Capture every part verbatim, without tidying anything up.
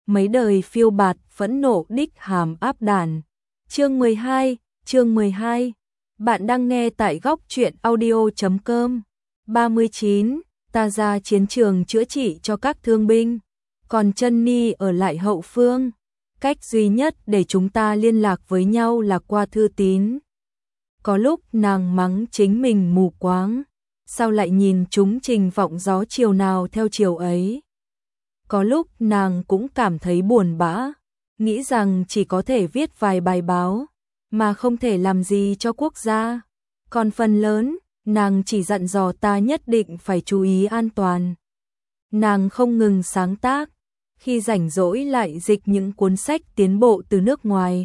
mấy đời phiêu bạt phẫn nộ đích hàm áp đàn. Chương mười hai, chương mười hai. Bạn đang nghe tại góc truyện audio chấm com. ba mươi chín. Ta ra chiến trường chữa trị cho các thương binh, còn Chân Ni ở lại hậu phương. Cách duy nhất để chúng ta liên lạc với nhau là qua thư tín. Có lúc nàng mắng chính mình mù quáng, sao lại nhìn chúng Trình Vọng gió chiều nào theo chiều ấy. Có lúc nàng cũng cảm thấy buồn bã, nghĩ rằng chỉ có thể viết vài bài báo, mà không thể làm gì cho quốc gia. Còn phần lớn, nàng chỉ dặn dò ta nhất định phải chú ý an toàn. Nàng không ngừng sáng tác, khi rảnh rỗi lại dịch những cuốn sách tiến bộ từ nước ngoài.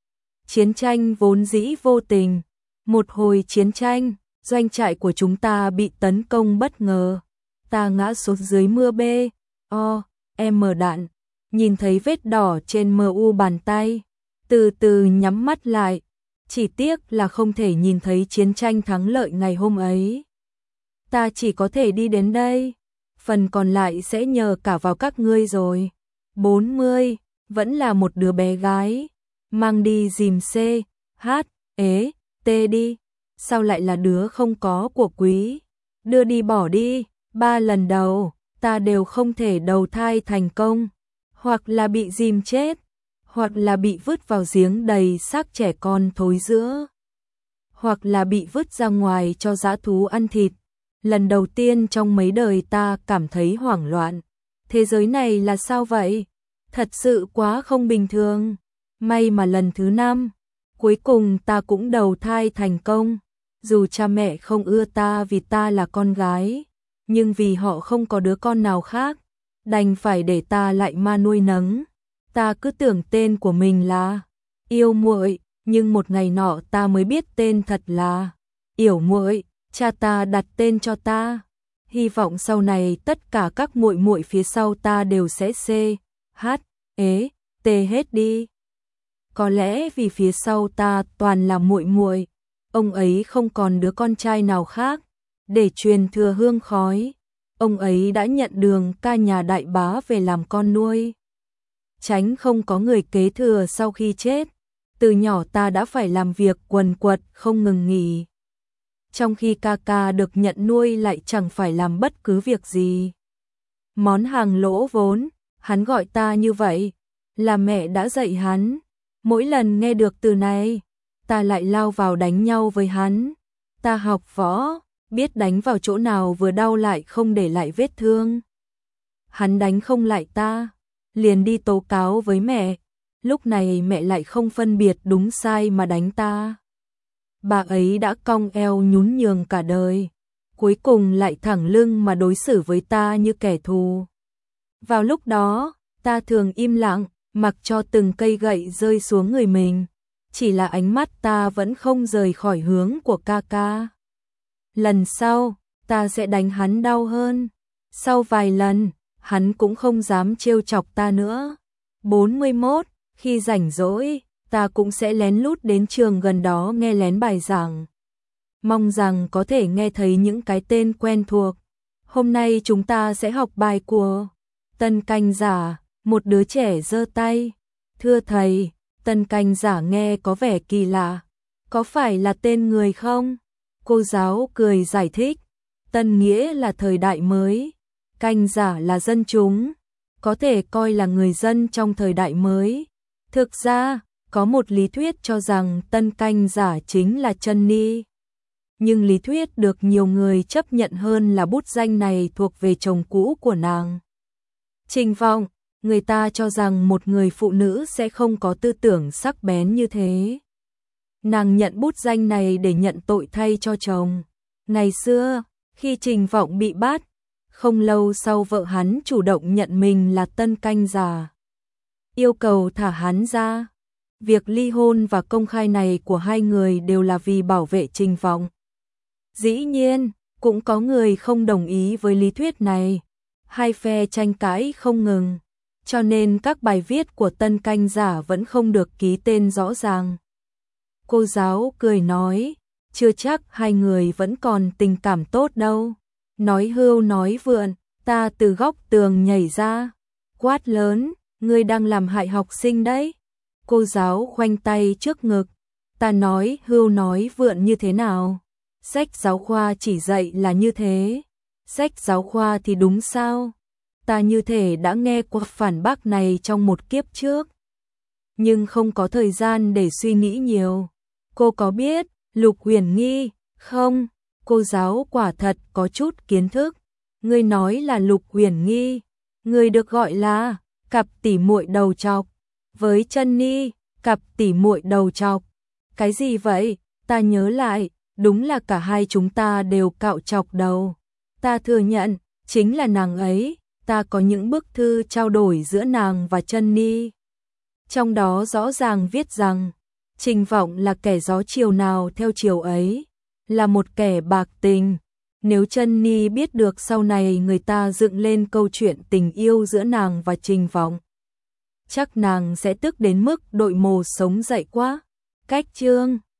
Chiến tranh vốn dĩ vô tình. Một hồi chiến tranh, doanh trại của chúng ta bị tấn công bất ngờ. Ta ngã xuống dưới mưa B, O, M đạn, nhìn thấy vết đỏ trên mờ u bàn tay, từ từ nhắm mắt lại. Chỉ tiếc là không thể nhìn thấy chiến tranh thắng lợi ngày hôm ấy. Ta chỉ có thể đi đến đây, phần còn lại sẽ nhờ cả vào các ngươi rồi. bốn mươi, vẫn là một đứa bé gái, mang đi dìm C, H, ế, T đi, sao lại là đứa không có của quý, đưa đi bỏ đi. Ba lần đầu, ta đều không thể đầu thai thành công, hoặc là bị dìm chết, hoặc là bị vứt vào giếng đầy xác trẻ con thối rữa, hoặc là bị vứt ra ngoài cho dã thú ăn thịt. Lần đầu tiên trong mấy đời ta cảm thấy hoảng loạn. Thế giới này là sao vậy? Thật sự quá không bình thường. May mà lần thứ năm, cuối cùng ta cũng đầu thai thành công. Dù cha mẹ không ưa ta vì ta là con gái, nhưng vì họ không có đứa con nào khác, đành phải để ta lại ma nuôi nấng. Ta cứ tưởng tên của mình là Yêu Muội, nhưng một ngày nọ ta mới biết tên thật là Yểu Muội, cha ta đặt tên cho ta. Hy vọng sau này tất cả các muội muội phía sau ta đều sẽ C, H, ế, T hết đi. Có lẽ vì phía sau ta toàn là muội muội, ông ấy không còn đứa con trai nào khác để truyền thừa hương khói. Ông ấy đã nhận đường ca nhà đại bá về làm con nuôi, tránh không có người kế thừa sau khi chết. Từ nhỏ ta đã phải làm việc quần quật không ngừng nghỉ, trong khi ca ca được nhận nuôi lại chẳng phải làm bất cứ việc gì. Món hàng lỗ vốn, hắn gọi ta như vậy, là mẹ đã dạy hắn. Mỗi lần nghe được từ này, ta lại lao vào đánh nhau với hắn. Ta học võ, biết đánh vào chỗ nào vừa đau lại không để lại vết thương. Hắn đánh không lại ta, liền đi tố cáo với mẹ. Lúc này mẹ lại không phân biệt đúng sai mà đánh ta. Bà ấy đã cong eo nhún nhường cả đời, cuối cùng lại thẳng lưng mà đối xử với ta như kẻ thù. Vào lúc đó, ta thường im lặng, mặc cho từng cây gậy rơi xuống người mình. Chỉ là ánh mắt ta vẫn không rời khỏi hướng của ca ca. Lần sau, ta sẽ đánh hắn đau hơn. Sau vài lần, hắn cũng không dám trêu chọc ta nữa. bốn mươi mốt, khi rảnh rỗi, ta cũng sẽ lén lút đến trường gần đó nghe lén bài giảng. Mong rằng có thể nghe thấy những cái tên quen thuộc. Hôm nay chúng ta sẽ học bài của Tân Canh Giả. Một đứa trẻ giơ tay. Thưa thầy, Tân Canh Giả nghe có vẻ kỳ lạ. Có phải là tên người không? Cô giáo cười giải thích. Tân nghĩa là thời đại mới. Canh giả là dân chúng, có thể coi là người dân trong thời đại mới. Thực ra, có một lý thuyết cho rằng Tân Canh Giả chính là Chân Ni. Nhưng lý thuyết được nhiều người chấp nhận hơn là bút danh này thuộc về chồng cũ của nàng. Trình Vọng, người ta cho rằng một người phụ nữ sẽ không có tư tưởng sắc bén như thế. Nàng nhận bút danh này để nhận tội thay cho chồng. Ngày xưa, khi Trình Vọng bị bắt, không lâu sau vợ hắn chủ động nhận mình là Tân Canh Giả, yêu cầu thả hắn ra. Việc ly hôn và công khai này của hai người đều là vì bảo vệ Trình Vọng. Dĩ nhiên, cũng có người không đồng ý với lý thuyết này. Hai phe tranh cãi không ngừng, cho nên các bài viết của Tân Canh Giả vẫn không được ký tên rõ ràng. Cô giáo cười nói, chưa chắc hai người vẫn còn tình cảm tốt đâu. Nói hưu nói vượn, ta từ góc tường nhảy ra, quát lớn, Ngươi đang làm hại học sinh đấy. Cô giáo khoanh tay trước ngực. Ta nói hưu nói vượn như thế nào? Sách giáo khoa chỉ dạy là như thế. Sách giáo khoa thì đúng sao? Ta như thể đã nghe qua phản bác này trong một kiếp trước. Nhưng không có thời gian để suy nghĩ nhiều. Cô có biết Lục Uyển Nghi không? Cô giáo quả thật có chút kiến thức. Ngươi nói là Lục Uyển Nghi. Ngươi được gọi là cặp tỉ muội đầu trọc. Với Chân Ni, cặp tỉ muội đầu trọc. Cái gì vậy? Ta nhớ lại, đúng là cả hai chúng ta đều cạo trọc đầu. Ta thừa nhận, chính là nàng ấy. Ta có những bức thư trao đổi giữa nàng và Chân Ni. Trong đó rõ ràng viết rằng, Trình Vọng là kẻ gió chiều nào theo chiều ấy, là một kẻ bạc tình. Nếu Chân Ni biết được sau này người ta dựng lên câu chuyện tình yêu giữa nàng và Trình Vọng, chắc nàng sẽ tức đến mức đội mồ sống dậy quá. Cách chương